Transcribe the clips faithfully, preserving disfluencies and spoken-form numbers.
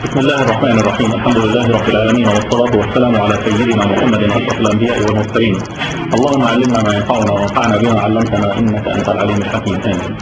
بسم الله الرحمن الرحيم. الحمد لله رب العالمين، والصلاة والسلام على سيدنا محمد أشرف الأنبياء والمرسلين. اللهم علمنا ما ينفعنا وانفعنا بما علمتنا إنك أنت العليم الحكيم. آمين.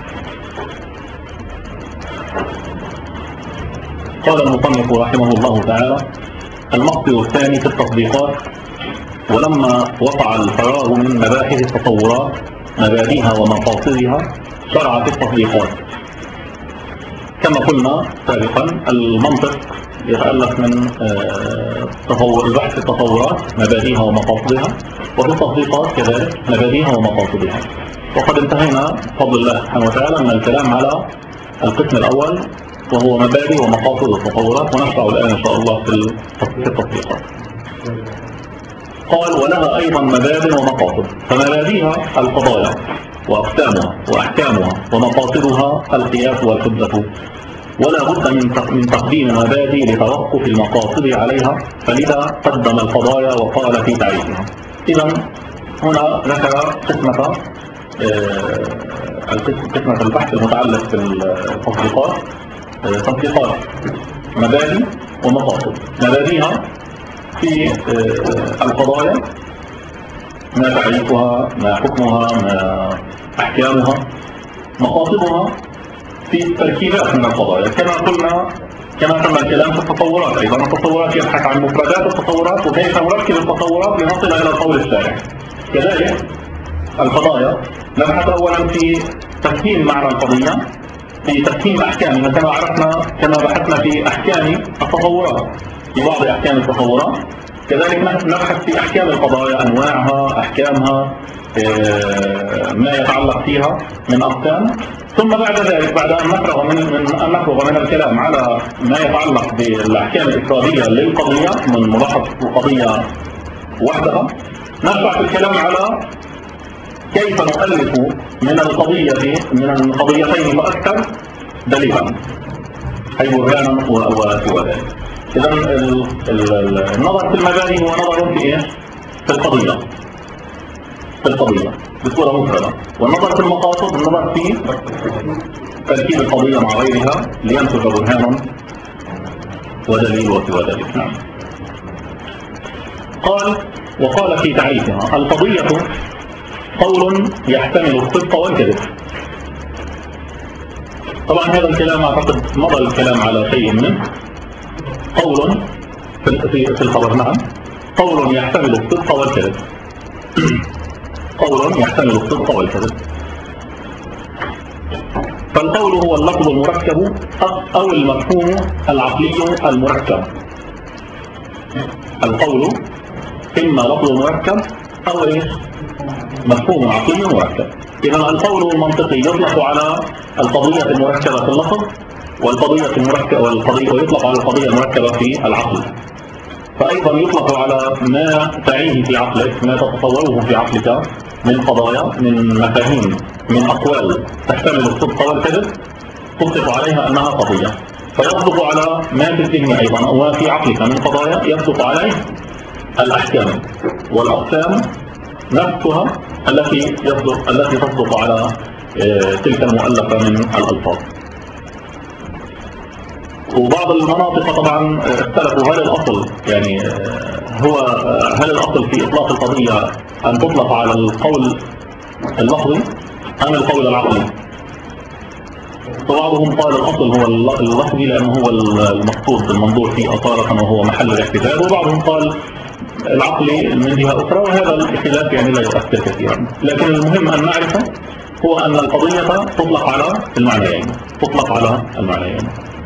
قال المصنف رحمه الله تعالى: المقصد الثاني في التطبيقات. ولما وقع الفراغ من مباحث التصورات مبادئها ومقاصدها شرع في التطبيقات. كما قلنا سابقا، المنطق يتألف من تطور البحث في التصورات مبادئها ومقاصدها، وفي التطبيقات كذلك مبادئها ومقاصدها. وقد انتهينا بفضل الله سبحانه وتعالى من الكلام على القسم الأول وهو مبادئ ومقاصد التطورات، ونشرع الآن إن شاء الله في التطبيقات. قال: ولها أيضا مبادئ ومقاصد، فمبادئها القضايا وأقسامها وأحكامها، ومقاصدها القياس والحجة، ولا بد من تقديم المبادئ لتوقف المقاصد عليها، فلذا قدم القضايا وقال في تعريفها. إذا هنا ذكر قسمة قسمة البحث المتعلق بالتطبيقات، تطبيقات مبادئ ومقاصد. مبادئها في القضايا ما تعريفها، ما حكمها، ما أحكامها. مقاصدها في التركيبات من القضايا، كما قلنا كما تم الكلام في التصورات. أيضا التصورات يبحث عن مفردات التصورات وكيف نركب التصورات لنصل إلى القول الشارع. كذلك القضايا نبحث أولا في تفهيم معنى القضية، في تفهيم أحكامها كما عرفنا، كما بحثنا في أحكام التصورات، في بعض أحكام التصورات. كذلك نبحث في أحكام القضايا، أنواعها، أحكامها، ما يتعلق فيها من أقسام. ثم بعد ذلك، بعد أن نفرغ من, من أن نفرغ من الكلام على ما يتعلق بالأحكام الإفرادية للقضية من ملاحظة القضية وحدها، نشرع في الكلام على كيف نؤلف من القضية من القضيتين فأكثر دليلا، أي برهانا وسوى ذلك. إذا النظر في المبادئ هو نظر في إيه؟ في القضية في القضية بصورة مفردة، والنظر في المقاصد النظر في تركيب القضية مع غيرها لينتج برهانا ودليل وسوى ذلك. نعم. قال: وقال في تعريفها: القضية قول يحتمل الصدق والكذب. طبعا هذا الكلام أعتقد مضى الكلام على شيء منه. قول في الخبر، نعم، قول يحتمل الصدق والكذب. قول يحتمل الصدق والكذب. فالقول هو اللفظ المركب أو المفهوم العقلي المركب. القول إما لفظ مركب أو إيه؟ مفهوم عقلي مركب. إذا القول المنطقي يطلق على القضية المركبة في اللفظ، والقضية المركبة والقضية ويطلق على القضية المركبة في العقل. فأيضا يطلق على ما تعيه في عقلك، ما تتصوره في عقلك من قضايا، من مفاهيم، من أقوال تحتمل الصدق والكذب، تطلق عليها أنها قضية. فيصدق على ما في الذهن أيضا أو في عقلك من قضايا، يصدق عليه الأحكام والأقسام نفسها التي يصدق التي تصدق على تلك المؤلفة من الألفاظ. وبعض المناطق طبعا اختلفوا، هل الأصل يعني هو هل الأصل في إطلاق القضية أن تطلق على القول اللفظي أم القول العقلي؟ وبعضهم قال الأصل هو اللفظي لأنه هو المقصود بالمنظور فيه أصالة وهو محل الاحتجاج، وبعضهم قال العقلي من جهة أخرى، وهذا الاختلاف يعني لا يؤثر كثيرا. لكن المهم أن نعرفه هو أن القضية تطلق على المعنيين تطلق على المعنيين.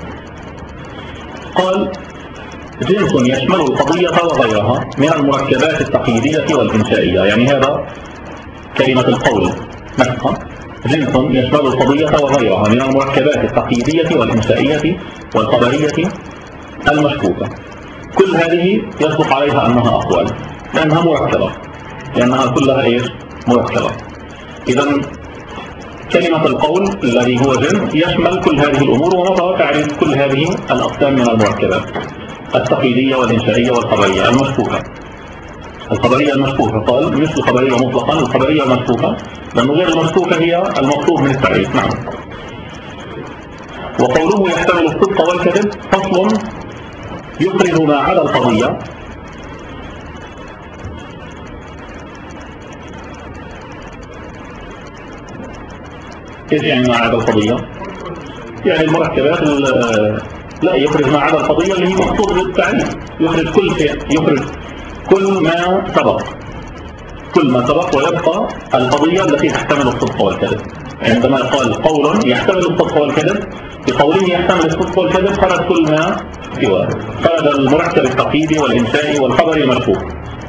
قال: جنس يشمل القضية وغيرها من المركبات التقييدية والإنشائية. يعني هذا كلمة القول نفسها، جنس يشمل القضية وغيرها من المركبات التقييدية والإنشائية والخبرية المشكوكة. كل هذه يصدق عليها أنها أقوال لأنها مركبة، لأنها كلها إيش؟ مركبة. إذا كلمة القول الذي هو جنس يشمل كل هذه الأمور، ومضى تعريف كل هذه الأقسام من المركبات التقييدية والإنشائية والخبرية المشكوكة. الخبرية المشكوكة قال مش الخبرية مطلقا، الخبرية المشكوكة، لأنه غير المشكوكة هي المطلوب من التعريف. نعم. وقوله يحتمل الصدق والكذب فصل يفرد ما عدا القضية. ايش يعني ما عدا القضية؟ يعني المركبات لا يفرد ما عدا القضية اللي هي مقصود بالتعريف، يفرد كل شيء، يفرد كل ما سبق كل ما سبق ويبقى القضية التي تحتمل الصدق والكذب. عندما يقال قول يحتمل الصدق والكذب، بقوله يحتمل الصدق والكذب خرج كل ما سواه، خرج المركب التقييدي والإنشائي والخبري المرفوع.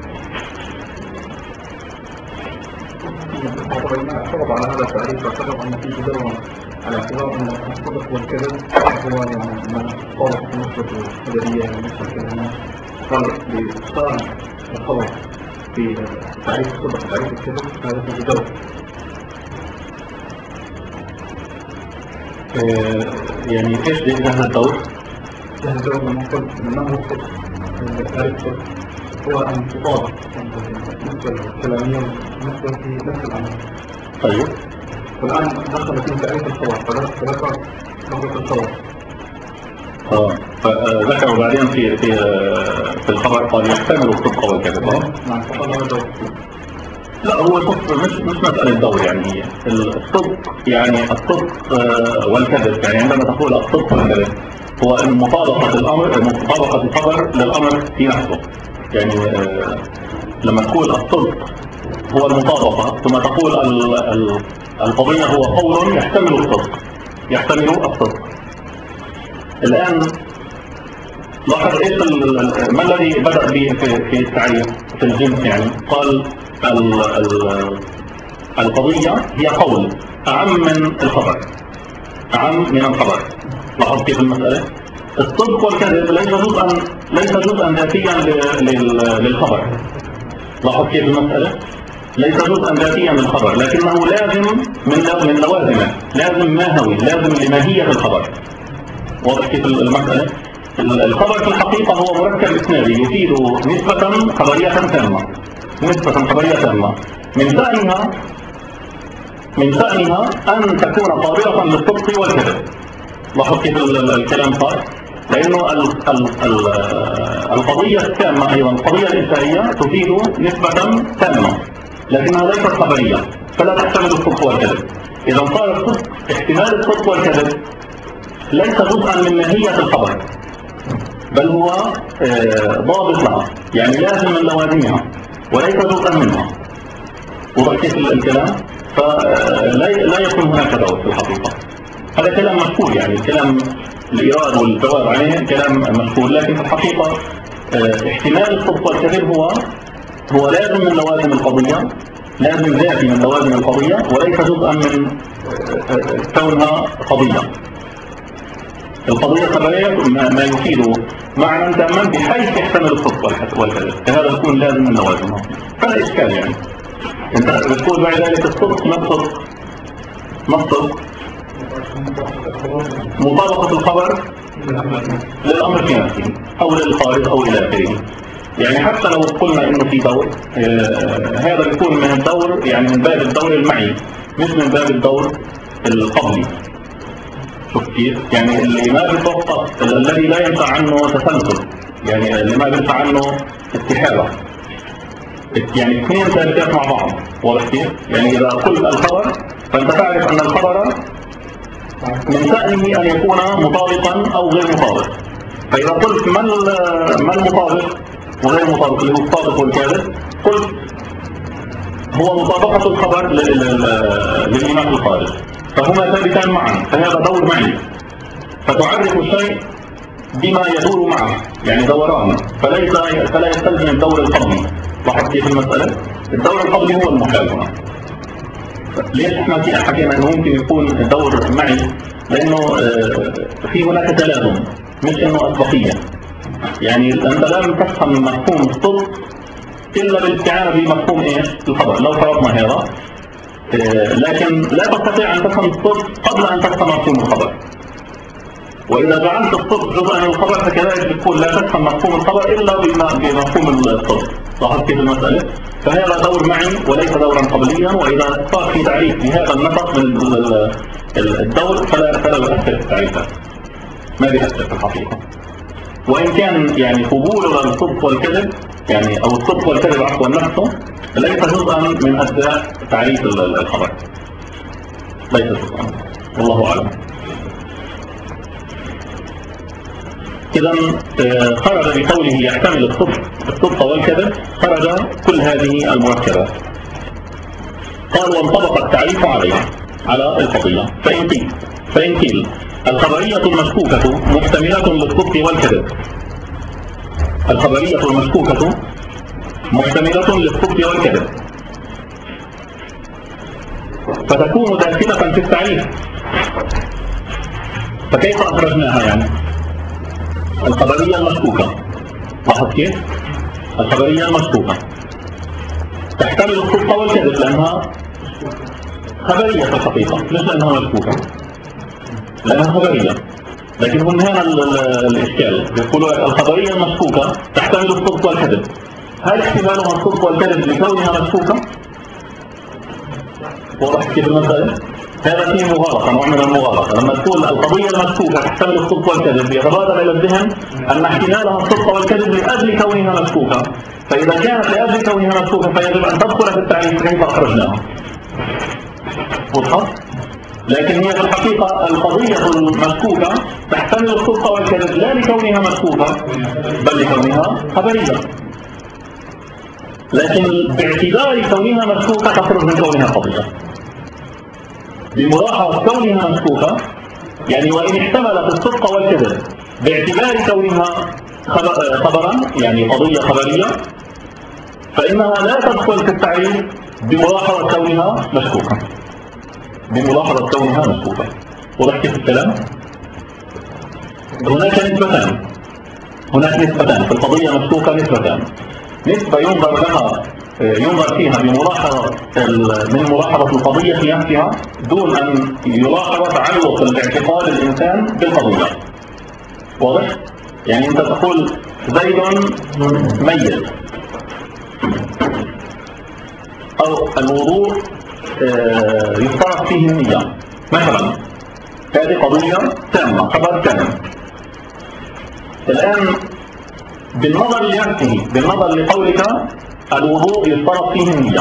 اعترض على هذا التعريف، اعترض ان في جدوى على اعتبار ان الصدق والكذب هو يعني ما طالب النسبه الادبيه بالنسبه للكلمات، قال بإشارة الخبر في تعريف الصدق وتعريف الكذب هذا في جدوى. يعني ايش هذا الدور؟ هذا الدور لما قلت انه الصدق تعريف الصدق هو ان تطابق النسبه الكلاميه والنسبه في نفس الامر. طيب والآن دخل في تعريف الخبر فذكر لفظة الخبر. اه فذكروا بعدين في في في الخبر قال يحتمل الصدق والكذب. نعم فقال هذا الدور. لا هو شوف مش مش مسألة دور، يعني هي الصدق يعني الصدق والكذب، يعني عندما تقول الصدق والكذب هو ان مطابقة الامر مطابقة الخبر للامر في نفسه. يعني لما تقول الصدق هو المطابقة ثم تقول القضية هو قول يحتمل الصدق يحتمل الصدق. الآن لاحظ ايش ما الذي بدأ به في في التعريف في الجنس، يعني قال ال ال القضية هي قول أعم من الخبر أعم من الخبر. لاحظ كيف المسألة؟ الصدق والكذب ليس جزءا ليس جزءا ذاتيا للخبر. لاحظ كيف المسألة؟ ليس جزءا ذاتيا من الخبر، لكنه لازم من من لوازمه، لازم ماهوي، لازم لماهية الخبر. واضح كيف المسألة؟ الخبر في الحقيقة هو مركب إسنادي يفيد نسبة خبرية تامة، نسبة خبرية تامة من شأنها من شأنها أن تكون قابلة للصدق والكذب. لاحظ كيف الكلام صار؟ لأنه ال ال ال القضية التامة أيضا القضية الإنشائية تفيد نسبة تامة لكنها ليست خبرية فلا تحتمل الصدق والكذب. إذا صار الصدق احتمال الصدق والكذب ليس جزءا من ماهية الخبر، بل هو ضابط لها، يعني لازم من لوازمها وليس جزءا منها. وضح كيف الكلام؟ فلا لا يكون هناك دور في الحقيقة. هذا كلام مشهور، يعني كلام الإيراد والجواب عليه كلام مشهور، لكن في الحقيقة احتمال الصدق والكذب هو هو لازم من لوازم القضية، لازم ذاتي من لوازم القضية وليس جزءا من كونها قضية. القضية خبرية ما يفيد معنى تاما بحيث يحتمل الصدق والكذب، فهذا يكون لازم من لوازمها. فلا إشكال، يعني انت بتقول بعد ذلك الصدق ما الصدق؟ ما الصدق؟ مطابقة الخبر للأمر في نفسه أو للخارج أو إلى آخره. يعني حتى لو قلنا إنه في دور آه هذا يكون من الدور، يعني من باب الدور المعي مش من باب الدور القبلي. شوف كيف؟ يعني اللي ما بيتوقف الذي لا ينفع عنه تسلسل، يعني اللي ما بينفع عنه استحالة، يعني اثنين ثالثات مع بعض. واضح كيف؟ يعني إذا قلت الخبر فأنت تعرف أن الخبر من شأنه أن يكون مطابقا أو غير مطابق. فإذا قلت ما ما المطابق وغير مطابق اللي هو الصادق والكاذب، قلت هو مطابقة الخبر للإيمان الخارج، فهما ثابتان معا، فهذا دور معي، فتعرف الشيء بما يدور معه، يعني دوران، فليس فلا يستلزم الدور القبلي. لاحظ كيف المسألة؟ الدور القبلي هو المحال هنا. ليش احنا في حكينا انه ممكن يكون الدور معي؟ لانه في هناك تلازم، مش انه اسبقيه. يعني انت لم تفهم مفهوم الصدق الا بالاستعانه بمفهوم ايش؟ الخبر. لو فرضنا هذا، لكن لا تستطيع ان تفهم الصدق قبل ان تفهم مفهوم الخبر. واذا جعلت الصدق جزءا من الخبر فكذلك بتكون لا تفهم مفهوم الخبر الا بمفهوم الصدق. لاحظت كيف المساله؟ فهذا دور معي وليس دورا قبليا. واذا صار في تعريف بهذا النطق من الدور فلا فلا يؤثر في التعريفات، ما بيأثر في الحقيقة. وإن كان يعني قبوله للصدق والكذب يعني أو الصدق والكذب عفوا نفسه ليس جزءا من أجزاء تعريف الخبر، ليس جزءا، والله أعلم. إذا خرج بقوله يحتمل الصدق الصدق والكذب خرج كل هذه المركبات. قال وانطبق التعريف عليها على القضية. فإن قيل فإن قيل الخبرية المشكوكة محتملة للصدق والكذب، الخبرية المشكوكة محتملة للصدق والكذب فتكون داخلة في التعريف. فكيف أخرجناها يعني؟ الخبرية المشكوكة، لاحظ كيف؟ الخبرية المشكوكة تحتمل الصدق والكذب لأنها خبرية في الحقيقة، مش لأنها مشكوكة، لأنها خبرية. لكن هم هنا الإشكال يقولوا الخبرية المشكوكة تحتمل الصدق والكذب. هل احتمالها الصدق والكذب لكونها مشكوكة؟ واضح كيف المسألة؟ هذا فيه مغالطة، نوع من المغالطة. لما تقول القضية المشكوكة تحتمل الصدق والكذب يتبادر إلى الذهن أن احتمالها الصدق والكذب لأجل كونها مشكوكة، فإذا كانت لأجل كونها مشكوكة فيجب أن تدخل في التعريف كيف أخرجناها. واضح؟ لكن هي في الحقيقة القضية المشكوكة تحتمل الصدق والكذب لا لكونها مشكوكة بل لكونها خبرية، لكن باعتبار كونها مشكوكة تخرج من كونها قضية. بملاحظة كونها مشكوكة يعني وإن احتملت الصدق والكذب باعتبار كونها خبرا يعني قضية خبرية فإنها لا تدخل في التعريف بملاحظة كونها مشكوكة، بملاحظة كونها مشكوكة. وضح كيف الكلام؟ هناك نسبتان هناك نسبتان في القضية مشكوكة، نسبتان. نسبة ينظر لها ينظر فيها بملاحظة من ملاحظة القضية في نفسها دون أن يلاحظ تعلق الاعتقاد الإنسان بالقضية. واضح؟ يعني أنت تقول زيد ميت أو الوضوء يفترض فيه النية مثلا، هذه قضية تامة، خبر تام. الآن بالنظر لنفسه بالنظر لقولك الوضوء يفترض فيه النية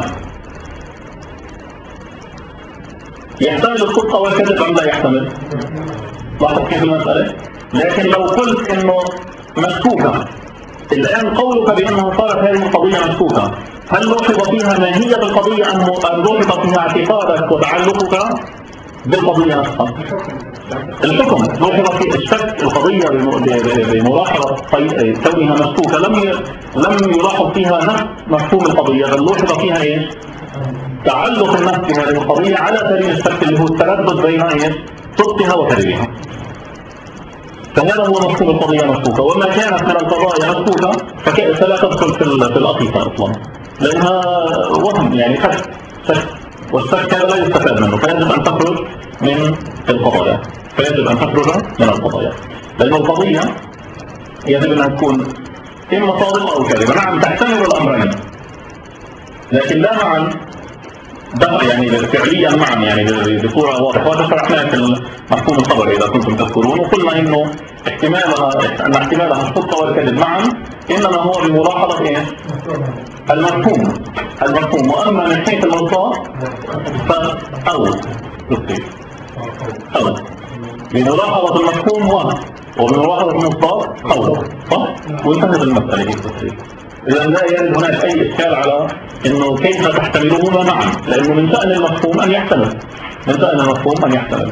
يحتمل الصدق والكذب أم لا يحتمل؟ لاحظ كيف المسألة؟ لكن لو قلت إنه مشكوكة، الآن قولك بأنها صارت هذه القضية مشكوكة هل لوحظ فيها ماهية القضية أم لوحظ فيها اعتقادك وتعلقك بالقضية نفسها؟ الحكم لوحظ في الشك القضية بملاحظة كونها مشكوكة لم لم يلاحظ فيها نفس مفهوم القضية، بل لوحظ فيها ايش؟ تعلق النفس بهذه القضية على سبيل الشك اللي هو التردد بين ايش؟ صدقها وكذبها. فهذا هو مفهوم القضية مشكوكة. وما كانت من القضايا مشكوكة فلا تدخل في الأطيفة أصلا لأنها وهم يعني شك شك والشك هذا لا يستفاد منه، فيجب أن تخرج من القضايا فيجب أن تخرج من القضايا لأن القضية يجب أن تكون إما صادقة أو كاذبة. نعم تحتمل الأمرين لكن لا معا دفع يعني فعليا معا يعني بصورة واضحة. وشرحناها في المفهوم الخبري إذا كنتم تذكرون وقلنا إنه احتمالها أن احتمالها الصدق والكذب معا إنما هو بملاحظة إيه؟ المفهوم المفهوم وأما من حيث المصداق فأو بالصيف أو بملاحظة المفهوم و وبملاحظة المصداق أو صح؟ وانتهت المسألة دي بالصيف. إذا لا يرد هناك أي إشكال على إنه كيف تحتملهما معا لأنه من شأن المفهوم أن يحتمل من شأن المفهوم أن يحتمل.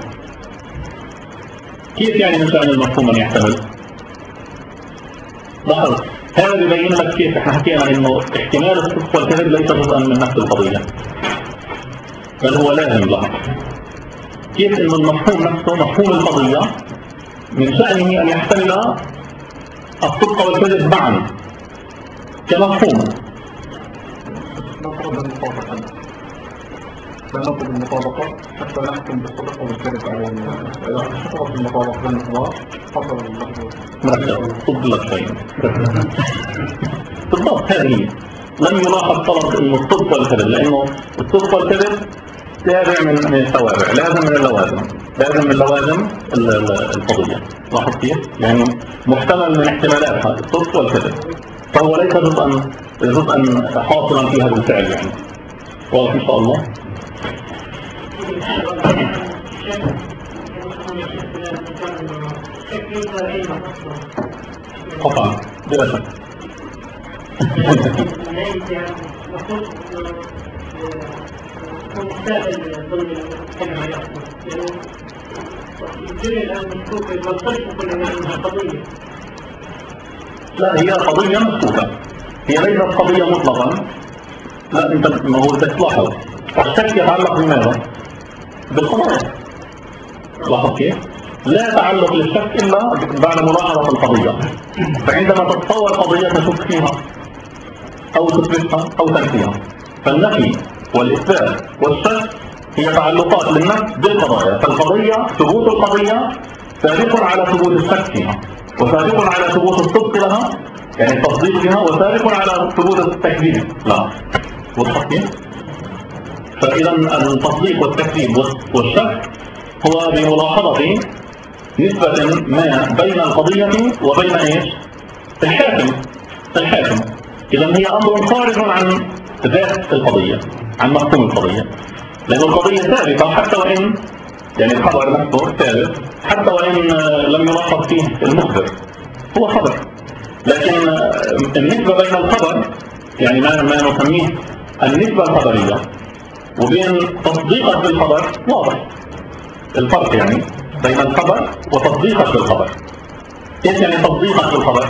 كيف يعني من شأن المفهوم أن يحتمل؟ لاحظ هذا يبين لك كيف احنا حكينا إنه احتمال الصدق والكذب ليس جزءا من نفس القضية بل هو لازم له. كيف إنه المفهوم نفسه مفهوم القضية من شأنه أن يحتمل الصدق والكذب معا كمفهوم. لا نطلب المطابقة حتى نحكم بالصدق والكذب على إذا حصلت المطابقة بالنظام حصل المطابقة مركب صد لك شيء بالضبط. هذه لم يلاحظ طلب إنه الصدق والكذب لأنه الصدق والكذب تابع من من التوابع، لازم من اللوازم، لازم من لوازم القضية. لاحظ كيف؟ يعني محتمل من احتمالاتها الصدق والكذب، فهو ليس جزءا جزءا حاصلا فيها بالفعل يعني. واضح ان شاء الله؟ طبعا بلا شك. لا هي قضية مشكوكة، هي ليست قضية مطلقا. لا انت ما هو بدك تلاحظ الشك يتعلق بماذا؟ بالقضايا. لاحظ كيف؟ لا تعلق للشك الا بعد ملاحظة القضية. فعندما تتصور قضية تشك فيها او تثبتها او تنفيها، فالنفي والاثبات والشك هي تعلقات للنفس بالقضايا. فالقضية ثبوت القضية سابق على ثبوت الشك فيها، وسابق على ثبوت الصدق لها يعني التصديق بها، وسابق على ثبوت التكذيب لها. وضحت كيف؟ فإذا التصديق والتكذيب والشك هو بملاحظة نسبة ما بين القضية وبين ايش؟ الحاكم. الحاكم إذا هي أمر خارج عن ذات القضية، عن مفهوم القضية، لأن القضية ثابتة حتى وإن يعني الخبر نفسه ثابت حتى وإن لم يلاحظ فيه المخبر، هو خبر. لكن النسبة بين الخبر يعني ما ما نسميه النسبة الخبرية وبين تصديقك بالخبر واضح. الفرق يعني بين الخبر وتصديقك بالخبر. ايش يعني تصديقك بالخبر؟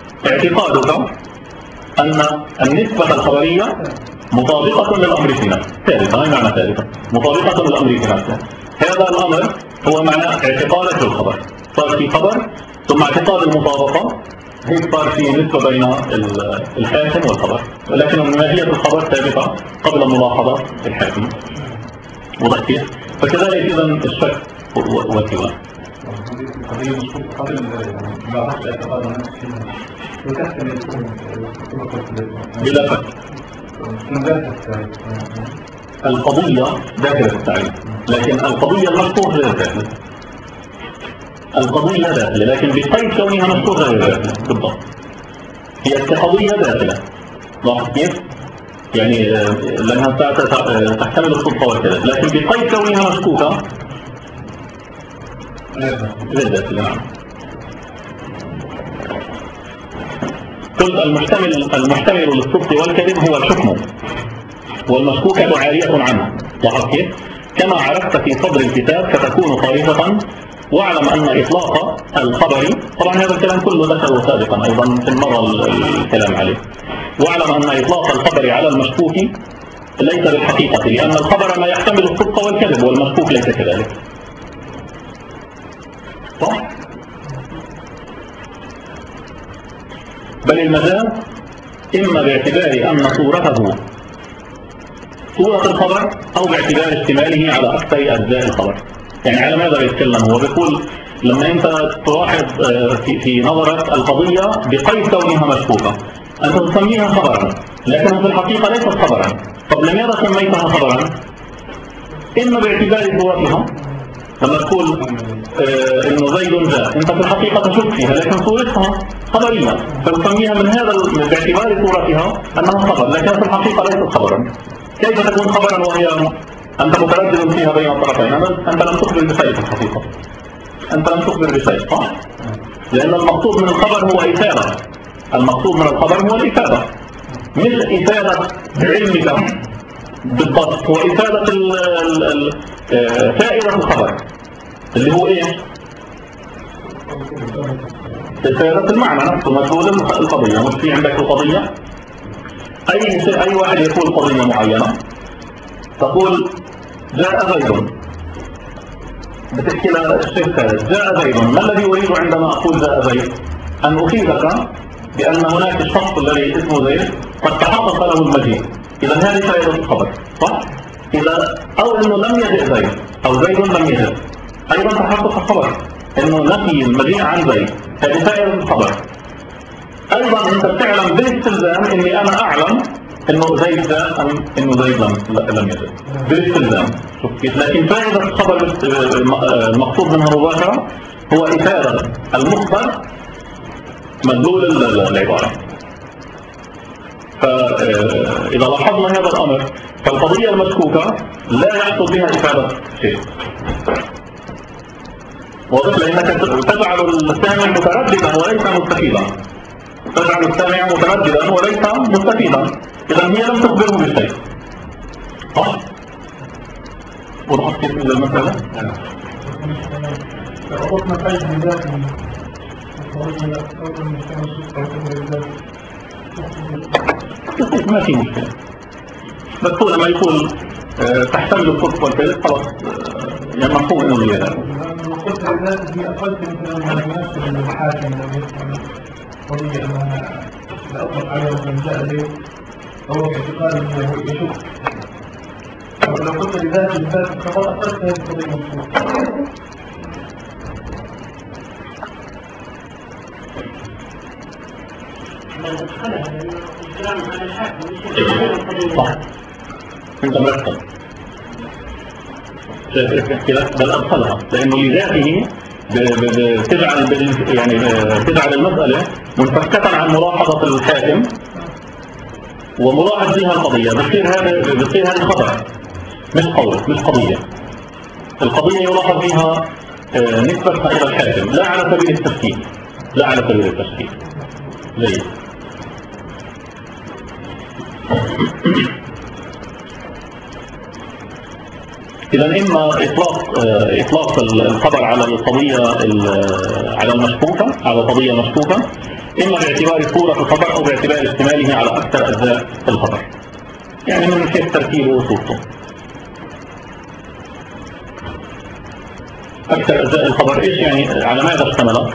اعتقادك أن النسبة الخبرية مطابقة للأمر في نفسه، ثابتة. ما معنى ثابتة؟ مطابقة للأمر في نفسه. هذا الأمر هو معنى اعتقادك بالخبر. صار في خبر ثم اعتقاد المطابقة، هيك صار في نسبة بين الحاكم والخبر، ولكن ماهية الخبر ثابتة قبل ملاحظة الحاكم. وضح كيف؟ فكذلك إذا الشك والسواء. قضية مشكوك قبل ما رأس اعتقاد الناس فيها وتحتمل يكون بلا شك القضية داخلة التعريف، لكن القضية المشكوك غير داخلة. القضية داخلة لكن بقيد كونها مشكوك غير داخلة بالضبط. هي كقضية داخلة. لاحظ كيف؟ يعني لأنها تحتمل الصدق والكذب، لكن بقيد كونها مشكوكة غير داخلة. نعم. قلت المحتمل المحتمل للصدق والكذب هو الحكم، والمشكوكة عارية عنه. لاحظ كيف؟ كما عرفت في صدر الكتاب فتكون خارجة، واعلم أن إطلاق الخبر، طبعا هذا الكلام كله ذكره سابقا أيضا في المرة الكلام عليه، واعلم أن إطلاق الخبر على المشكوك ليس بالحقيقة، لأن الخبر ما يحتمل الصدق والكذب والمشكوك ليس كذلك. صح؟ بل المجاز إما باعتبار أن صورته صورة الخبر أو باعتبار اشتماله على أكثر أجزاء الخبر. يعني على ماذا يتكلم هو؟ بيقول لما أنت تلاحظ في, في نظرك القضية بقيد كونها مشكوكة، أنت تسميها خبرا لكن في الحقيقة ليست خبرا. طب لماذا سميتها خبرا؟ إما باعتبار صورتها، لما تقول آه إنه زيد جاء، أنت في الحقيقة تشك فيها لكن صورتها خبرية، فتسميها من هذا باعتبار صورتها أنها خبر، لكن في الحقيقة ليست خبرا. كيف تكون خبرا وهي أنت متردد فيها بين الطرفين؟ أنت لم تخبر بشيء في الحقيقة، أنت لم تخبر بشيء، صح؟ لأن المقصود من الخبر هو إفادة. المقصود من الخبر هو الإفادة، مش إفادة علمك بالضبط، هو إفادة ال ال ال فائدة الخبر اللي هو إيه؟ إفادة المعنى نفسه، مجهود القضية. مش في عندك القضية أي شيء، أي واحد يقول قضية معينة، تقول جاء زيد، بتحكي للشيخ خالد جاء زيد، ما الذي أريد عندما أقول جاء زيد؟ أن أفيدك بأن هناك الشخص الذي اسمه زيد قد تحقق له المجيء. إذا هذه فائدة الخبر، صح؟ إذا أو إنه لم يجئ زيد أو زيد لم يجئ، أيضا تحقق الخبر إنه نفي المجيء عن زيد، هذه فائدة الخبر. أيضا أنت تعلم بالاستلزام إني أنا أعلم انه زيد جاء ام انه زيد لم لم يجد بالاستلزام. شوف كيف؟ لكن فائده الخبر المقصود منها مباشره هو افاده المخبر مدلول العباره. فاذا لاحظنا هذا الامر فالقضيه المشكوكه لا يحصل بها افاده شيء. واضح؟ لانك تجعل السامع مترددا وليس مستفيدا. تجعل السامع مترددا وليس مستفيدا، اذا هي لم تخبره بشيء. صح؟ وضحت كيف المساله؟ ربطنا قيد بذاته ما في مشكله، بس هو لما يكون تحتمل الصدق والكذب خلاص يعني مفهوم انه زياده. قلت الناس دي اقل مثلا يناسب الحاكم لو يفهم قضيه انها لا اطلق عليها من جاء به هو باعتقاد انه يشك. لو قلت لذاته الفاسد فقط اقلت هذه القضيه مشكوكه. صح. انت مرتب بل ادخلها لانه لذاته بتجعل يعني تجعل المساله منفكه عن ملاحظه الحاكم وملاحظ فيها القضيه. بتصير هذا بتصير هذه خطر مش قول مش قضيه. القضيه يلاحظ فيها نسبتها الى الحاكم لا على سبيل التشكيك لا على سبيل التشكيك. جيد. إذا إما إطلاق إطلاق الخبر على القضية على المشكوكة على قضية مشكوكة، إما باعتبار صورة الخبر أو باعتبار اشتماله على أكثر أجزاء الخبر، يعني من حيث ترتيبه وصورته. أكثر أجزاء الخبر إيش يعني؟ على ماذا اشتمل؟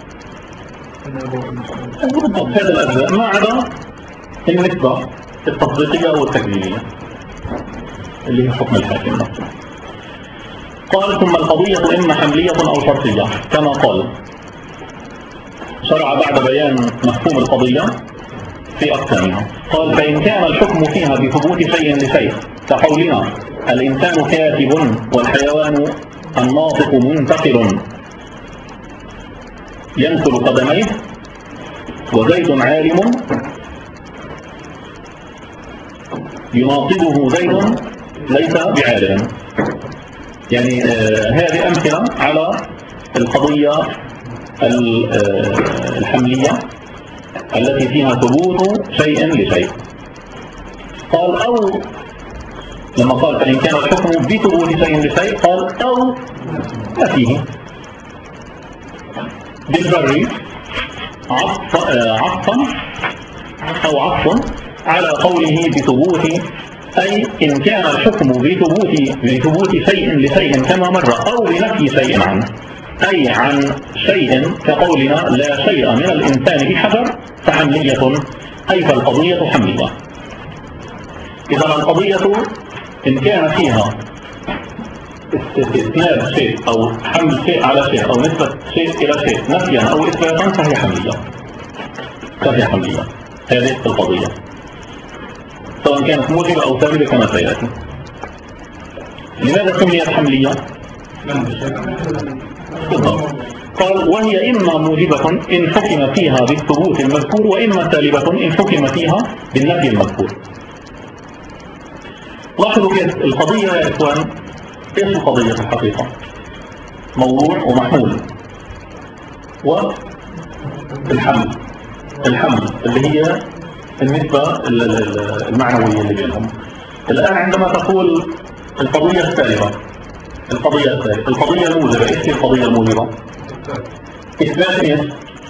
هذا الأجزاء ما عدا النسبة التطبيقية أو التكذيبية اللي هي حكم الحاكم نفسه. قال ثم القضية إما حملية أو شرطية كما قال. شرع بعد بيان مفهوم القضية في أقسامها. قال فإن كان الحكم فيها بثبوت شيء لشيء كقولنا الإنسان كاتب والحيوان الناطق منتقل ينقل قدميه وزيد عالم يناقضه زيد ليس بعالم. يعني آه هذه أمثلة على القضية آه الحملية التي فيها ثبوت شيء لشيء. قال أو لما قال فإن كان الحكم بثبوت شيء لشيء قال أو نفيه بالبر عطفا آه أو عطف على قوله بثبوت، أي إن كان الحكم بثبوت بثبوت شيء لشيء كما مر أو بنفي شيء عنه، أي عن شيء كقولنا لا شيء من الإنسان بحجر فحملية، أي فالقضية حملية. إذا القضية إن كان فيها استثناء شيء أو حمل شيء على شيء أو نسبة شيء إلى شيء نفيا أو إثباتا فهي حملية فهي حملية. هذه القضية سواء كانت موجبة أو سالبة كما سيأتي. لماذا سميت حملية؟ قال وهي إما موجبة إن حكم فيها بالثبوت المذكور وإما سالبة إن حكم فيها بالنفي المذكور. لاحظوا كيف القضية يا إخوان. إيش القضية في الحقيقة؟ موضوع ومحمول والحمل الحمل اللي هي النسبة المعنوية اللي بينهم. الآن عندما تقول القضية السالبة القضية السالبة القضية الموجبة إيش هي القضية الموجبة؟ إثبات إيش؟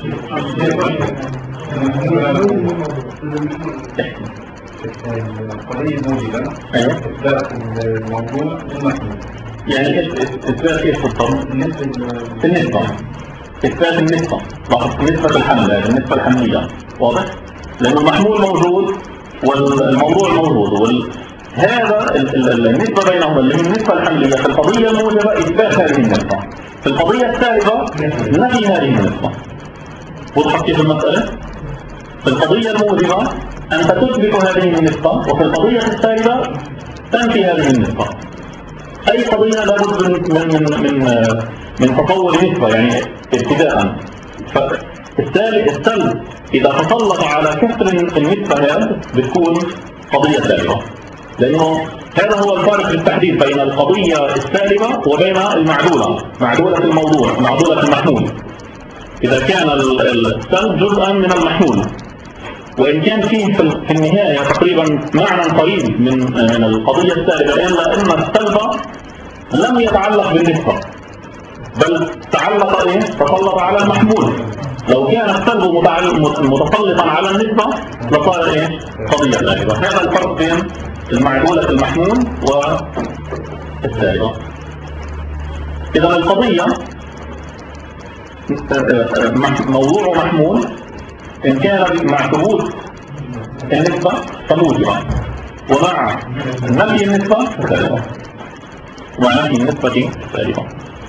القضية الموجبة إثبات الموضوع المحمول. يعني إيش إثبات إيش بالضبط؟ النسبة إثبات النسبة. لاحظ نسبة الحمل هذه النسبة الحملية واضح؟ لأن المحمول موجود والموضوع موجود وال... هذا النسبة بينهما اللي هي النسبة الحملية في القضية الموجبة إثبات هذه النسبة، في القضية السالبة نفي هذه النسبة. وضحت كيف المسألة؟ في القضية الموجبة أنت تثبت هذه النسبة وفي القضية السالبة تنفي هذه النسبة. أي قضية لابد من من من من تطور نسبة يعني ابتداء. فالسالب السلب إذا تسلط على كسر النسبة هذه بتكون قضية سالبة، لأنه هذا هو الفارق في التحديد بين القضية السالبة وبين المعدولة، معدولة الموضوع، معدولة المحمول. إذا كان السلب جزءا من المحمول، وإن كان فيه في النهاية تقريبا معنى قريب من القضية السالبة، إلا أن السلب لم يتعلق بالنسبة بل تعلق إيه؟ تسلط على المحمول. لو كان السلب متسلطا على النسبة لصار إيه؟ قضية سالبة. هذا الفرق بين المعدولة المحمول والسالبة. إذا القضية موضوع محمول إن كان مع ثبوت النسبة فموجبة، ومع نفي النسبة فسالبة، ومع نفي النسبة سالبة.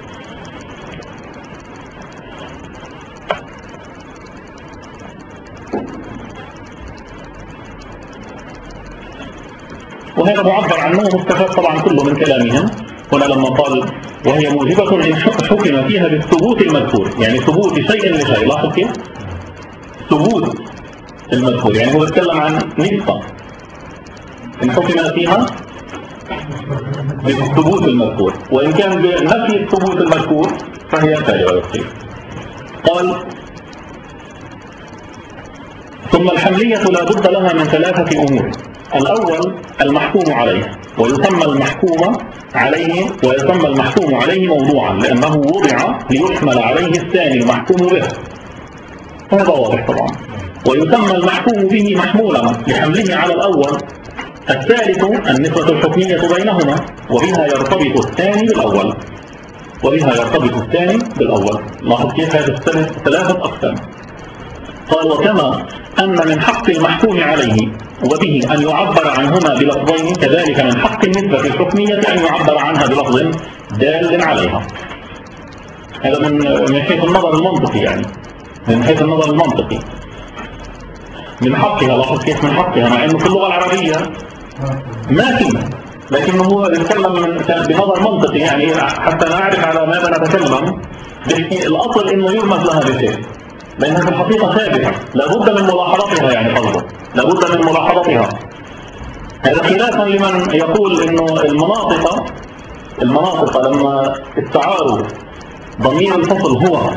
وهذا معبر عنه مستفاد طبعا كله من كلامهم هنا لما قال وهي موجبة إن حكم فيها بالثبوت المذكور، يعني ثبوت شيء لشيء. لاحظ كيف؟ ثبوت المذكور، يعني هو يتكلم عن نسبة إن حكم فيها بالثبوت المذكور، وإن كان بنفي الثبوت المذكور فهي سالبة يصير. قال ثم الحملية لا بد لها من ثلاثة أمور. الأول المحكوم عليه، ويسمى المحكوم عليه ويسمى المحكوم عليه موضوعا لأنه وضع ليحمل عليه الثاني المحكوم به، هذا واضح طبعا. ويسمى المحكوم به محمولا لحمله على الأول. الثالث النسبة الحكمية بينهما، وبها يرتبط الثاني بالأول وبها يرتبط الثاني بالأول. لاحظ كيف هذه ثلاثة أقسام. قال وكما أن من حق المحكوم عليه وبه أن يعبر عنهما بلفظين، كذلك من حق النسبة الحكمية أن يعبر عنها بلفظ دال عليها. هذا من من حيث النظر المنطقي، يعني من حيث النظر المنطقي من حقها. لاحظ كيف من حقها، مع أنه في اللغة العربية ما في، لكنه هو يتكلم من بنظر منطقي، يعني حتى نعرف على ماذا نتكلم. الأصل أنه يرمز لها بشيء، لأنها في الحقيقة ثابتة لابد من ملاحظتها، يعني قصده لابد من ملاحظتها. هذا خلافا لمن يقول إنه المناطق المناطق لما استعاروا ضمير الفصل هو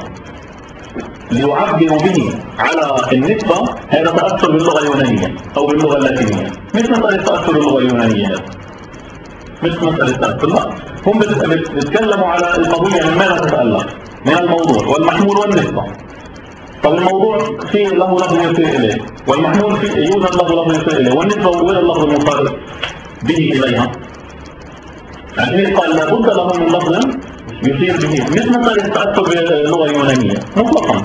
ليعبروا به على النسبة، هذا تأثر باللغة اليونانية أو باللغة اللاتينية، مش مسألة تأثر باللغة اليونانية، هذا مش مسألة تأثر، لا، هم بيتكلموا على القضية من ماذا تتألف، من الموضوع والمحمول والنسبة. طب الموضوع فيه له لفظ يصير إليه، والمحمول فيه يوجد له لفظ يصير إليه، والنسبة وين اللفظ المقارب به إليها. يعني قال لابد له من لفظ يصير به، مش مسألة تأثر باللغة اليونانية مطلقا.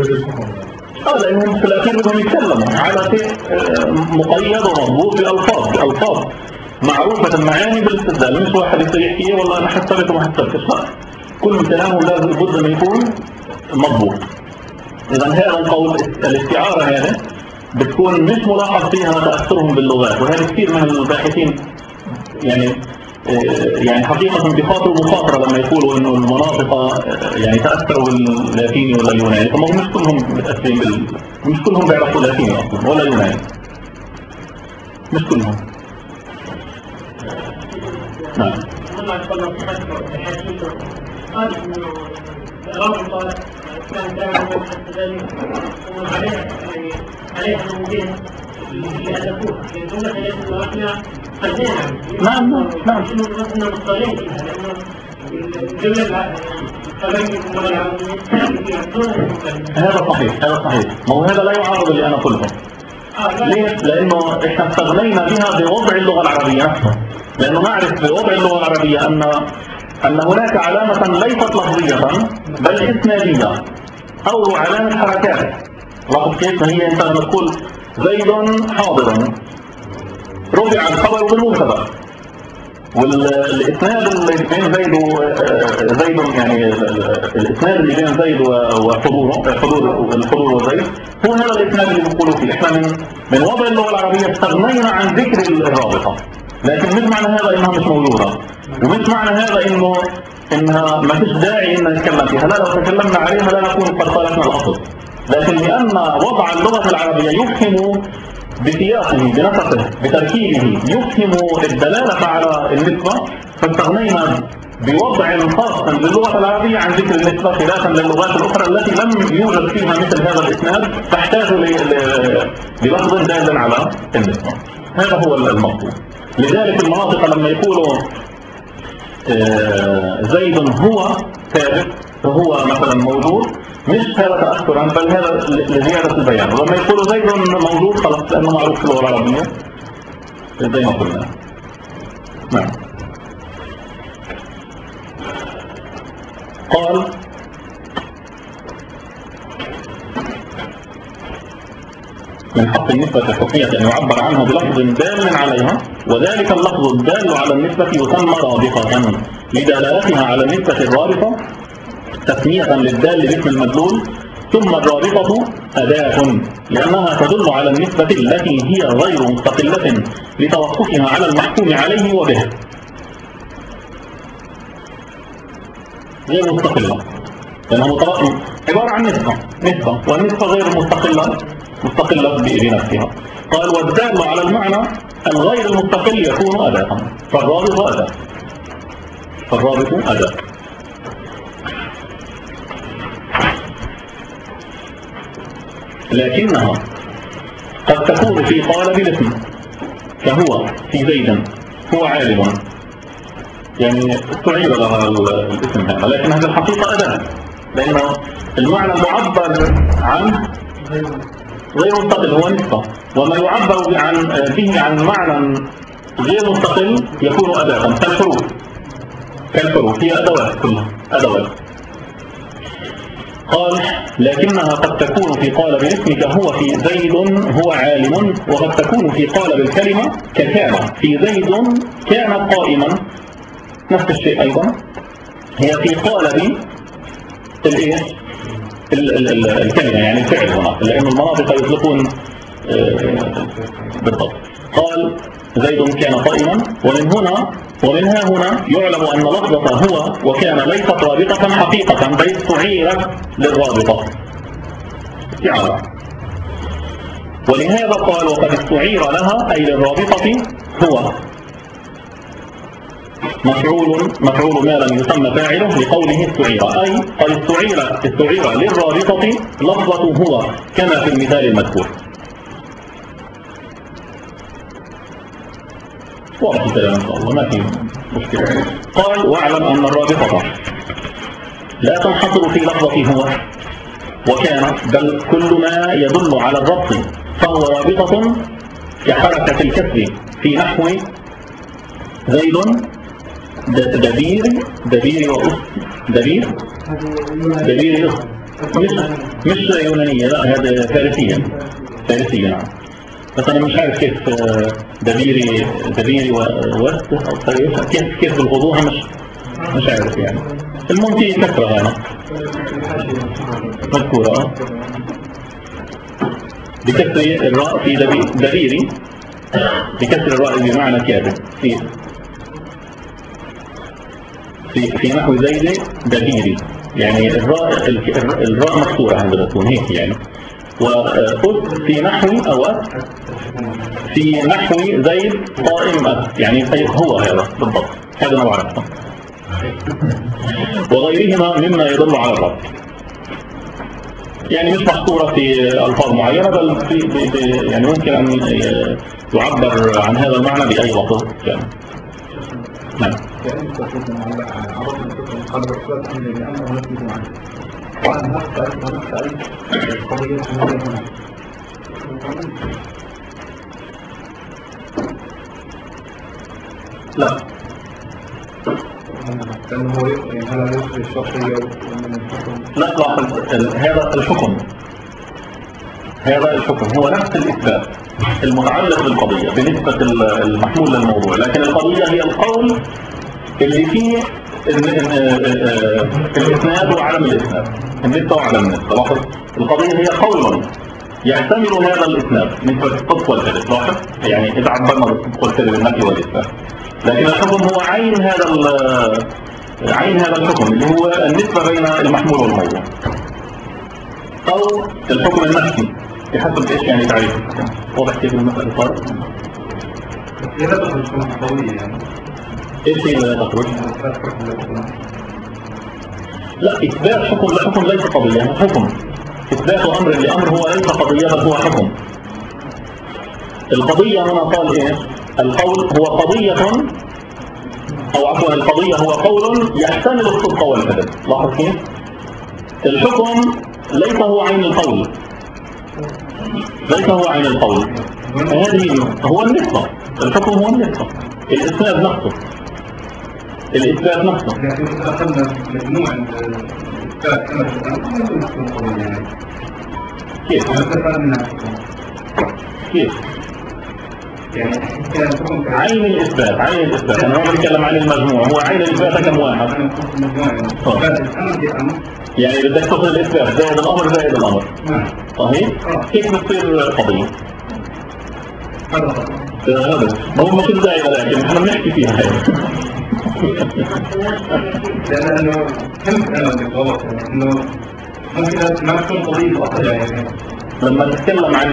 اه لأنهم في الأخير بدهم يتكلموا على شيء مقيد ومضبوط بألفاظ بألفاظ معروفة المعاني بالاستدلال، مش واحد يصير يحكي والله أنا حسبت وما حسبتش، لا، كل كلامه لازم بد أن يكون مضبوط. إذا هذا القول الاستعارة هذه بتكون مش ملاحظ فيها تأثرهم باللغات، وهذا كثير من الباحثين يعني يعني حقيقة بيخاطروا مخاطرة لما يقولوا إنه المناطق يعني تأثروا باللاتيني ولا اليوناني، طبعا مش كلهم متأثرين بال مش كلهم بيعرفوا لاتيني أصلا ولا يوناني، مش كلهم. نعم. كان دائما حتى ذلك عليها يعني عليها المدير اللي أدفوها يعني جملة ليس واحنا خلينا نعم نعم إنه إنه مصطلين فيها لأنه الجملة هذا صحيح هذا صحيح ما هو هذا لا يعارض اللي أنا قلته. ليه؟ لأنه إحنا استغنينا بها بوضع اللغة العربية نفسها، لأنه نعرف بوضع اللغة العربية أن أن هناك علامة ليست لفظية بل إسنادية أو علامة حركات. لاحظ كيف هي أنت لما تقول زيد حاضر رفع الخبر بالمبتدا، والاسناد اللي بين زيد وزيد يعني الاسناد اللي بين زيد وحضوره حضور الحضور وزيد هو هذا الاسناد اللي بنقوله فيه. احنا من من وضع اللغه العربيه استغنينا عن ذكر الرابطه، لكن مش معنى هذا انها مش موجوده، ومش معنى هذا انه انها ما فيش داعي ان نتكلم فيها. لا، لو تكلمنا عليها لا نكون قد خالفنا الاصل، لكن لان وضع اللغه العربيه يفهم بسياقه بنفسه بتركيبه يفهم الدلاله على النسبه، فاستغنينا بوضع خاص للغه العربيه عن ذكر النسبه خلافا للغات الاخرى التي لم يوجد فيها مثل هذا الاسناد تحتاج للفظ دال على النسبه. هذا هو المقصود. لذلك المناطق لما يقولوا زيد هو ثابت فهو مثلا موجود، مش هذا تأثرا بل هذا لزيادة البيان. ولما يقولوا زيد موجود خلاص لأنه معروف في اللغة العربية زي ما قلنا. نعم. قال من حق النسبة الحكمية أن يعبر عنها بلفظ دال عليها، وذلك اللفظ الدال على النسبة يسمى رابطة لدلالتها على النسبة الرابطة تسمية للدال باسم المدلول، ثم الرابطة أداة لأنها تدل على النسبة التي هي غير مستقلة لتوقفها على المحكوم عليه وبه. غير مستقلة لأنها عبارة عن نسبة نسبة والنسبة غير مستقلة مستقلة بنفسها. قال والدال على المعنى الغير المستقل يكون أداة، فالرابط أداة فالرابط أداة لكنها قد تكون في قالب الاسم كهو في زيد هو عالم، يعني استعير لها الاسم هذا، لكن هذا الحقيقة أداة لأن المعنى المعبر عنه غير مستقل هو نسبة، وما يعبر عن به عن معنى غير مستقل يكون أداة كالحروف كالحروف هي أدوات كلها أدوات. قال لكنها قد تكون في قالب الاسم كهو في زيد هو عالم، وقد تكون في قالب الكلمة ككان في زيد كان قائما، نفس الشيء أيضا هي في قالب الايه الكلمة يعني الفعل هنا، لأن المناطق يطلقون بالضبط. قال زيد كان قائما، ومن هنا ومنها هنا يعلم أن لفظة هو وكان ليست رابطة حقيقة بل استعيرت للرابطة استعارة، ولهذا قال وقد استعير لها أي للرابطة هو مفعول مفعول ما لم يسمى فاعله لقوله استعير، أي قد استعير استعير للرابطة لفظة هو كما في المثال المذكور. واضح الكلام ان شاء الله ما في مشكله. قال واعلم ان الرابطه لا تنحصر في لفظه هو وكان بل كل ما يدل على الربط فهو رابطه كحركه الكسر في نحو زيد دبير دبير وأس دبير دبير مش مش يونانيه، لا هذا فارسيه فارسيه نعم، بس انا مش عارف كيف دبيري دبيري ووست او كيف كيف بالغضوها مش مش عارف يعني. المهم في كثره هنا مذكوره بكسر الراء في دبيري بكسر الراء بمعنى كاتب في في في نحو زيد دبيري، يعني الراء الراء مكسوره عندما تكون هيك يعني. وأس في نحو أو في نحو زيد قائم أس يعني هو هذا بالضبط، هذا ما بعرفه. وغيرهما مما يدل على الربط، يعني مش محصورة في ألفاظ معينة بل في يعني ممكن أن يعبر عن هذا المعنى بأي لفظ يعني. نعم. لا لا هذا الحكم هذا الحكم هو نفس الإثبات المتعلق بالقضية بالنسبة المحمول للموضوع، لكن القضية هي القول اللي فيه الإسناد وعدم الإسناد، النسبة وعدم النسبة. لاحظ القضية هي قول يحتمل هذا الإسناد نسبة الصدق والكذب. لاحظ يعني إذا عبرنا بالصدق والكذب النفي والإثبات، لكن الحكم هو عين هذا عين هذا الحكم اللي هو النسبة بين المحمول والموضوع، أو الحكم النفسي بحسب إيش يعني تعريف الحكم. واضح كيف المسألة صارت؟ لا تخرج من قضية يعني إيش هي لا تخرج؟ لا، إثبات حكم لحكم ليس قضية، حكم إثبات أمر لأمر هو ليس قضية بل هو حكم. القضية هنا قال إيه؟ القول هو قضية، أو عفوا القضية هو قول يحتمل الصدق والكذب. لاحظ كيف؟ الحكم ليس هو عين القول، ليس هو عين القول، هذه هو النسبة. الحكم هو النسبة، الإسناد نفسه، الإثبات نفسه. لكن إذا أخذنا مجموع الإثبات كما تتعلم كيف؟ كيف؟ يعني عين الإثبات، عين الإثبات أنا ما بتكلم عن المجموع، هو عين الإثبات كم واحد؟ يعني بدك تاخذ الإثبات زائد الأمر زائد الأمر، صحيح؟ كيف بتصير قضية؟ هذا هو ما في داعي، لكن احنا بنحكي فيها هي. لأنه كم أنا بالغلط إنه ممكن ما تكون قضية أصلا يعني لما نتكلم عن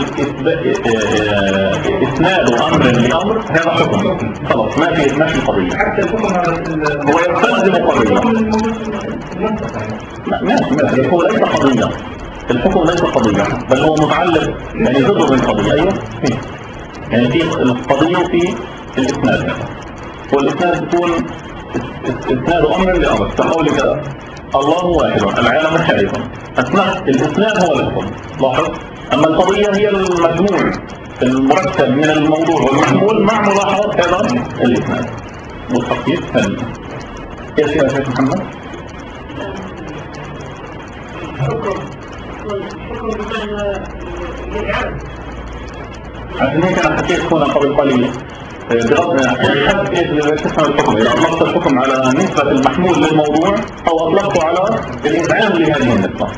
إسناد أمر لأمر هذا حكم خلاص، ما في ما في قضية. حتى الحكم هذا هو يستلزم قضية. ماشي ماشي، هو ليس قضية، الحكم ليس قضية بل هو متعلق يعني جزء من قضية. أيوه فيه. يعني في القضية وفي الإسناد، والإسناد يكون إسناد أمر لأمر كقولك الله واحد العالم ثالث. الإسناد هو الحكم. لاحظ، أما القضية هي المجموع المركب من الموضوع والمحمول مع ملاحظة هذا الإسناد والتخصيص ثاني. ايش يا شيخ محمد؟ عشان هيك أنا حكيت هنا قبل قليل بغض حسب ايش اللي تفهم الحكم، اذا اطلقت الحكم على نسبة المحمول للموضوع او اطلقته على الانعام لهذه النسبة.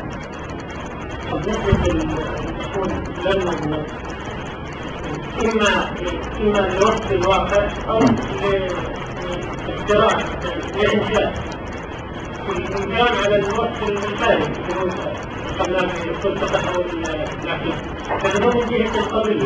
اما اما لوصف الواقع او لاختراع لانشاء الانسان على الوصف الخارجي قبل يكون تحول العقل، هذا هو جهة القضية.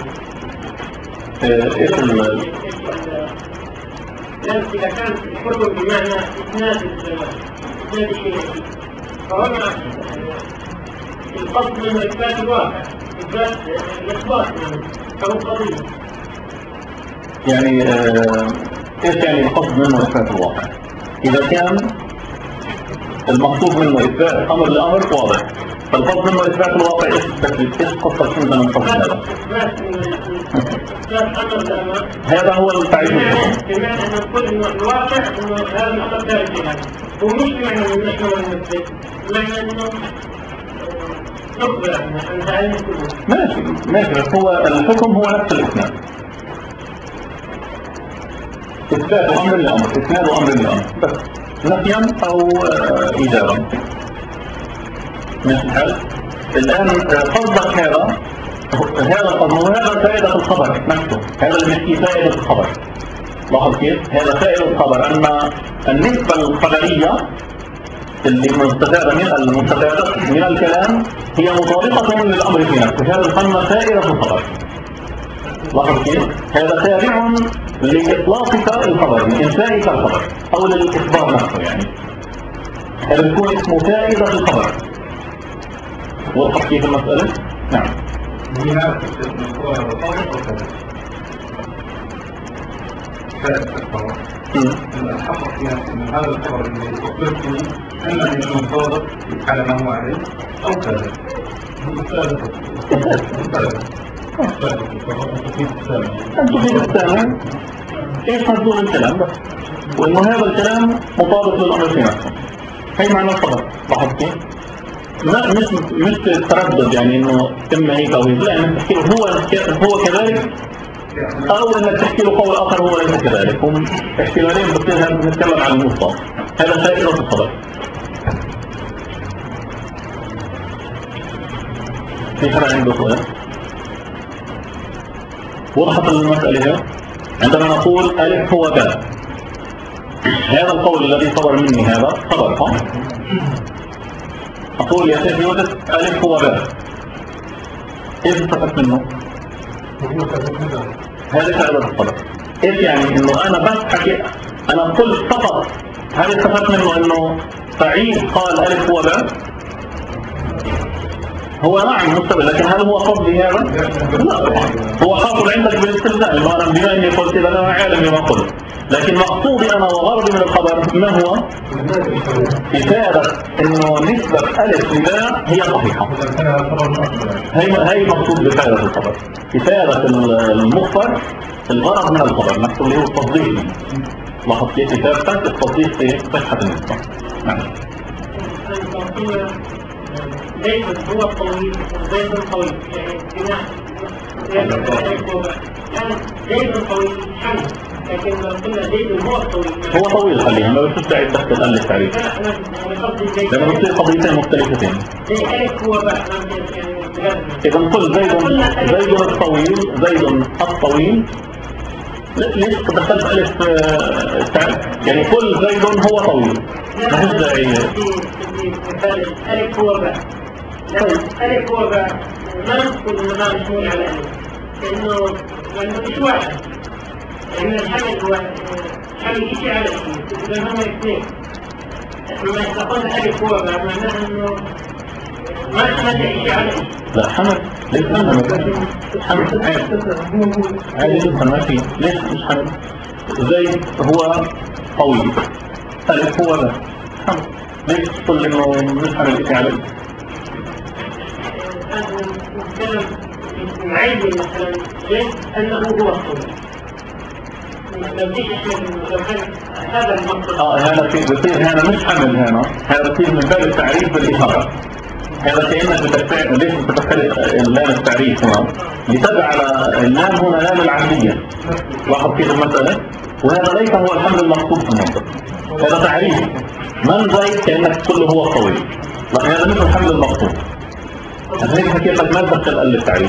لأن إذا كان الحكم بمعنى إسناد إسناد الشيء فهنا القصد من إثبات الواقع، إثبات الإخبار فهو قضية. يعني إيش يعني القصد منه إثبات الواقع؟ إذا كان المقصود منه إثبات أمر لأمر واضح، فالقصد منه إثبات الواقع إيش التكليف؟ إيش قصة أنت من قصد هذا؟ هذا هو التعريف الحكم. بمعنى أن نقول إنه الواقع إنه هذا الأمر ثابت يعني، ومش معنى أن نحن ونثبت، معنى إنه نخبر عن هذا كله. ماشي ماشي، بس هو الحكم هو نفس الإسناد. إثبات أمر لأمر، إسناد أمر لأمر، بس نفيا أو إيجابا. ماشي الحال. الآن قصدك هذا هذا القضم وهذا فائدة الخبر نفسه، هذا اللي نحكي فائدة الخبر. لاحظ كيف؟ هذا فائدة الخبر أن النسبة الخبرية اللي مستفادة من المستفادة من الكلام هي مطابقة للأمر في نفسه، هذا يسمى فائدة الخبر. لاحظ كيف؟ هذا تابع لإطلاقك الخبر، من إنشائك الخبر أو للإخبار نفسه، يعني هذا يكون اسمه فائدة الخبر. واضح كيف المسألة؟ نعم. هنا الصورة الصادق وكذا فائدة الخبر أن الحقق فيها أن هذا الخبر الذي أخبرته إما أن يكون صادق على ما هو عليه أو كذا. فائدة الخبر أن تفيد السامع إيش مدلول الكلام بس، وإنه هذا الكلام مطابق للأمر في نفسه، هي معنى الخبر. لاحظ كيف؟ ما مش مش تردد يعني انه اما هيك او هيك، لا انك تحكي له هو هو كذلك، او انك تحكي له قول اخر هو ليس كذلك. هم احتمالين بصير نتكلم عن المصطلح. هذا فائده الخبر. في حدا عنده سؤال؟ وضحت المساله هنا. عندما نقول الف هو باء، هذا القول الذي صدر مني هذا خبر صح؟ أقول يا سيدي يوسف ألف هو باء، إيش استفدت منه؟ هذه فائدة الخبر. إيش يعني؟ إنه أنا بس حكي، أنا قلت فقط، هل استفدت منه إنه سعيد قال ألف هو باء؟ هو نعم مستقبل، لكن هل هو قصدي هذا؟ لا، هو حاصل عندك بالاستخدام، إنه أنا بما إني قلت إذا أنا عالم بما قلت، لكن مقصودي أنا وغرضي من الخبر ما هو؟ إفادة إنه نسبة ألف لباء هي صحيحة. هي هي مقصود بفائدة الخبر، إفادة المخبر الغرض من الخبر نفسه اللي هو التصديق. لاحظ كيف إفادتك التصديق في صحة النسبة. نعم. زيد هو الطويل وزيد الطويل، يعني يعني زيد الطويل حمل، لكن لو قلنا زيد هو الطويل هو طويل خلينا ما بس تستعد تحت الألف تعريف، لأنه بتصير قضيتين مختلفتين. زي ألف هو بقى إذا نقول زيد زيد الطويل، زيد الطويل ليش دخلت ألف تعريف؟ يعني كل زيد هو طويل ما فيش داعي. ألف هو بقى ألف هو بقى ما نقول إنه ما مشمول على ألف، لأنه لأنه مش واحد، لأن الحمل هو حمل شيء على شيء، إذا هم اثنين. لما يتقلنا ألف هو بقى معناها إنه ما حمل شيء على شيء. لا حمل ليش حمل؟ حمل عادي جدا ما في. ليش مش حمل؟ زيد هو طويل، ألف هو بقى حمل. ليش تقول إنه مش حمل شيء على شيء؟ نعيد مثلا ليش أنه هو الطويل، ما بديش هذا المقصد. اه هذا في بصير هذا مش حمل، هنا هذا بصير من باب التعريف بالإشارة. هذا كأنك بتستعمل ليش بتدخل اللام التعريف هنا لتجعل اللام هنا لام العهدية. لاحظ كيف المسألة؟ وهذا ليس هو الحمل المقصود في المنطق، هذا تعريف من زيد كأنك تقول له هو الطويل، لا هذا مش الحمل المقصود. هيك حكيت لك ما تدخل ال التعريف.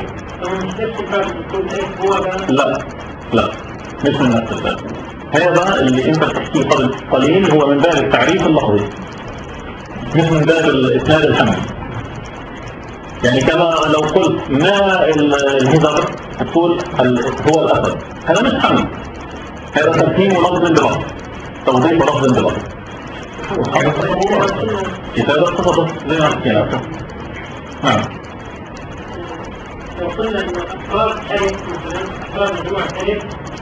لا لا مش من نفس الباب. هذا اللي انت بتحكيه قبل قليل هو من باب التعريف اللفظي مش من باب الاسناد الحمل. يعني كما لو قلت ما الهزر تقول هو الاسد، هذا مش حمل، هذا تفهيم لفظ بلفظ، توضيح لفظ بلفظ. إذا تصدق زي ما حكينا. نعم. لو قلنا ان افراد الف مثلا افراد مجموعه الف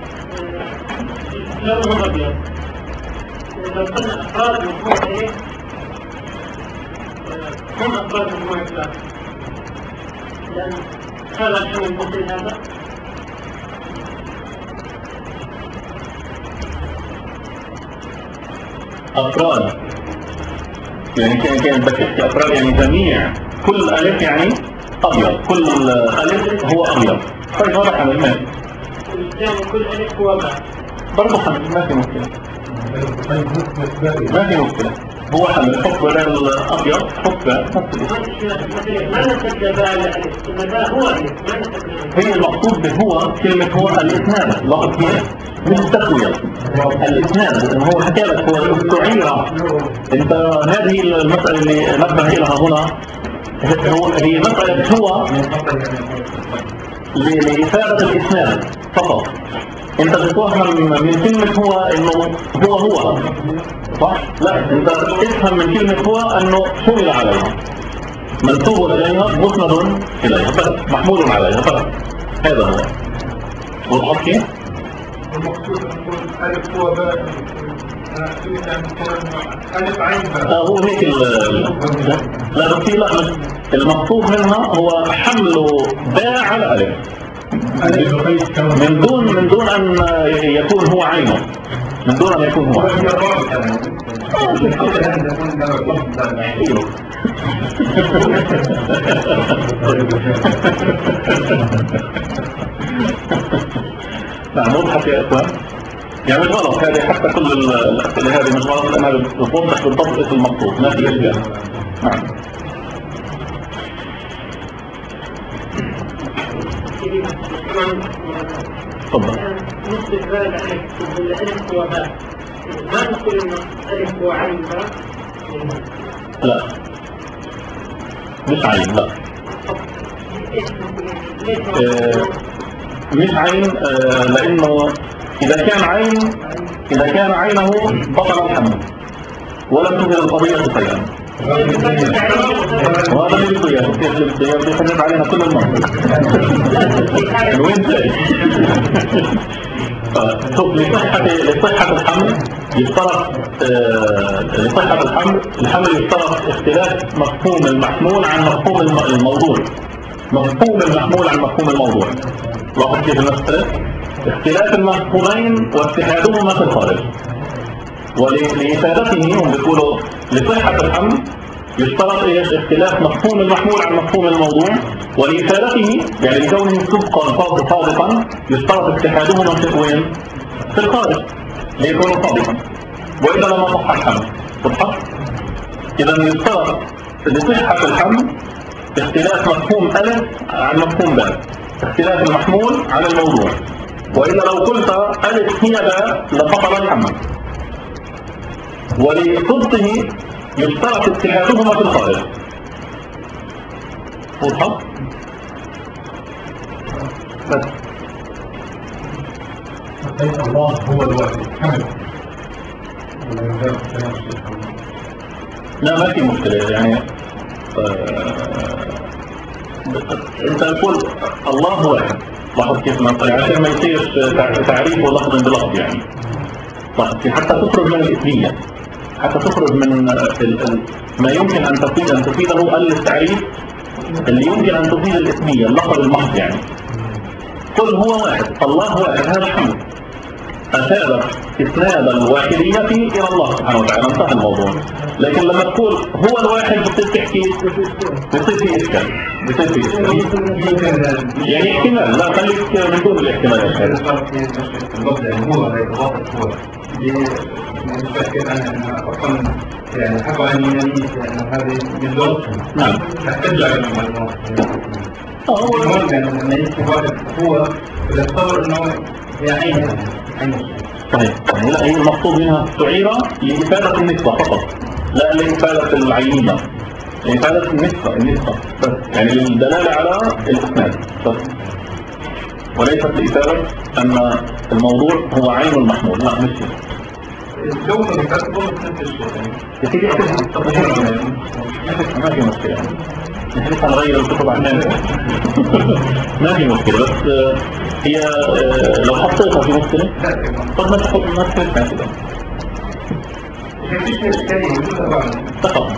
لونهم ابيض، لو قلنا افراد مجموعه الف هم افراد مجموعه لا، لان هذا الحمل مثل هذا افراد يعني كان كان بتحكي افراد يعني جميع كل الف يعني ابيض، كل الف هو ابيض. طيب هذا حمل ما يعني كل الف هو باء برضه حمل ما في مشكله، ما في مشكله هو حمل. حط بدل الابيض حط باء ما نسبب باء الالف، الباء هو الف ما نسبب. هي المقصود به هو كلمه هو الاسناد. لاحظ كيف مش التسويه، الاسناد انه هو حكى لك هو استعير. انت هذه المساله اللي نبه لها هنا هي مسألة هو لإفادة الإسناد فقط. أنت بتفهم من كلمة هو إنه هو هو صح؟ لا، أنت تفهم من كلمة هو أنه حمل عليها، منسوب إليها، مسند إليها، بس محمول عليها بس. هذا هو. واضح كيف؟ المقصود نقول ألف هو باء ألف عين باء. آه هو هيك لا بس لا المقصود منها هو حمل باء على ألف، من دون من دون ان يكون هو عينه، من دون ان يكون هو عينه. نعم وضحت يا اخوان، يعني مش غلط هذه، حتى كل الاسئله هذه مش غلط لانها بتوضح بالضبط ايش المقصود، ما في اشكال. نعم تفضل. نسبة هذا الألف الألف وباء، ما نقول إنه ألف وعين باء؟ لا مش عين، لا آه مش عين، آه لأنه إذا كان عين إذا كان عينه بطل الحمل ولم تزل القضية شيئا. وهذا اللي بده اياه، كيف اللي بده اياه بده يخرب علينا كل المنطق. وين جاي؟ شوف، لصحة لصحة الحمل يشترط آه لصحة الحمل الحمل يشترط اختلاف مفهوم المحمول عن مفهوم الموضوع. مفهوم المحمول عن مفهوم الموضوع. لاحظ كيف المسألة؟ اختلاف المفهومين واتحادهما في الخارج. ولإفادته هم بيقولوا لصحة الحمل يشترط ايش؟ اختلاف مفهوم المحمول عن مفهوم الموضوع، ولإفادته يعني لكونه صدقا صادقا يشترط اتحادهما في وين؟ في الخارج ليكونوا صادقا، وإذا لما صح الحمل صح؟ إذا يشترط لصحة الحمل اختلاف مفهوم ألف عن مفهوم باء، اختلاف المحمول عن الموضوع، وإلا لو قلت ألف هي باء لبطل الحمل. ولصدقه يشترط اتحادهما في الخارج. واضحة؟ بس الله هو الواحد حمل. لا ما في مشكلة يعني. آه انت تقول الله واحد، لاحظ كيف مثلا عشان ما يصيرش تعريف ولفظ بلفظ يعني. لاحظ حتى تخرج من الإثنية، حتى تخرج من ال ال ما يمكن أن تفيد أن تفيده التعريف اللي يمكن أن تفيد الإثنية اللفظ المحض يعني. قل هو واحد، الله واحد، هذا حمد أفاد إسناد الواحدية إلى الله سبحانه وتعالى، انتهى الموضوع. لكن لما تقول هو الواحد بتصير تحكي بتصير في إشكال، بتصير في إشكال يعني احتمال، لا خليك من دون الاحتمالات هذا. هو هو يشكل أنا أصلا يعني حكوا عن اليمين أن هذه بالضبط. نعم. ترجع للموضوع. هو المهم لما يجي واحد هو يتصور إنه يعني عين. صحيح. لا هي المقصود منها استعيرة لإفادة النسبة فقط، لا لإفادة العينية، لإفادة النسبة النسبة بس، يعني للدلالة على الإسناد بس، وليست لإفادة أن الموضوع هو عين المحمول. لا مش كده. الجو اللي كاتبه نفس الشيء. يصير ما في مشكلة، نحن نغير الكتب عننا ما في مشكلة، بس هي لو حطيتها في مشكلة قد ما تحط ما تحط كده. مفيش إشكالية موجودة بعد. تفضل.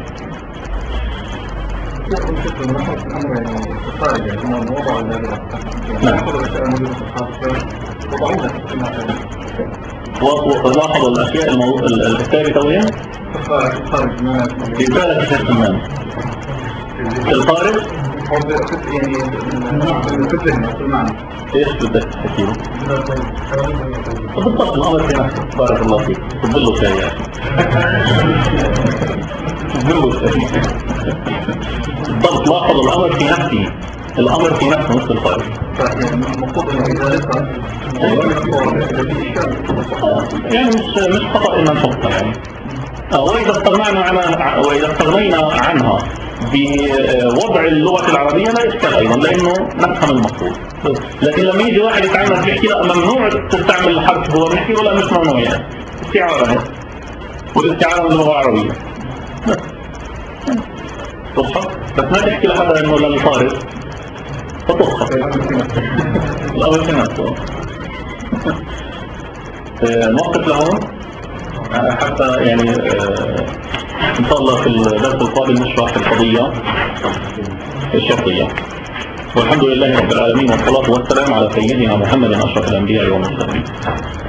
يكون شكل النحو في الأمر يعني الخارج يعني هم وضعوا الذي يأخذ الأشياء الموجودة في الخارج وضعوها في المكان. ولاحظوا الأشياء الثابتة وين؟ الخارج ما في ذلك في الحمام في الخارج يعني في الذهن في المعنى. ايش بدك تحكي له؟ بالضبط الأمر في نفسه. بارك الله فيك. تضلوا شيء يا تضلوا شيء. بالضبط لاحظوا الأمر في نفسه، الأمر في نفسه مش في الخارج. المفروض انه اذا لسه يعني مش مش خطأ ان نحطها يعني. واذا استغنينا عنها واذا استغنينا عنها بوضع اللغة العربية لا إشكال أيضا، لأنه نفهم المقصود. لكن لما يجي واحد يتعامل بيحكي لا ممنوع تستعمل الحرف هو بيحكي ولا مش ممنوع يعني استعارة، والاستعارة من اللغة العربية تصحى، بس ما تحكي لحدا إنه للخارج فتصحى الأول في نفسه. نوقف لهون حتى يعني إن شاء الله في الدرس القادم نشرح القضية الشرطية. والحمد لله رب العالمين، والصلاة والسلام على سيدنا محمد أشرف الأنبياء والمرسلين.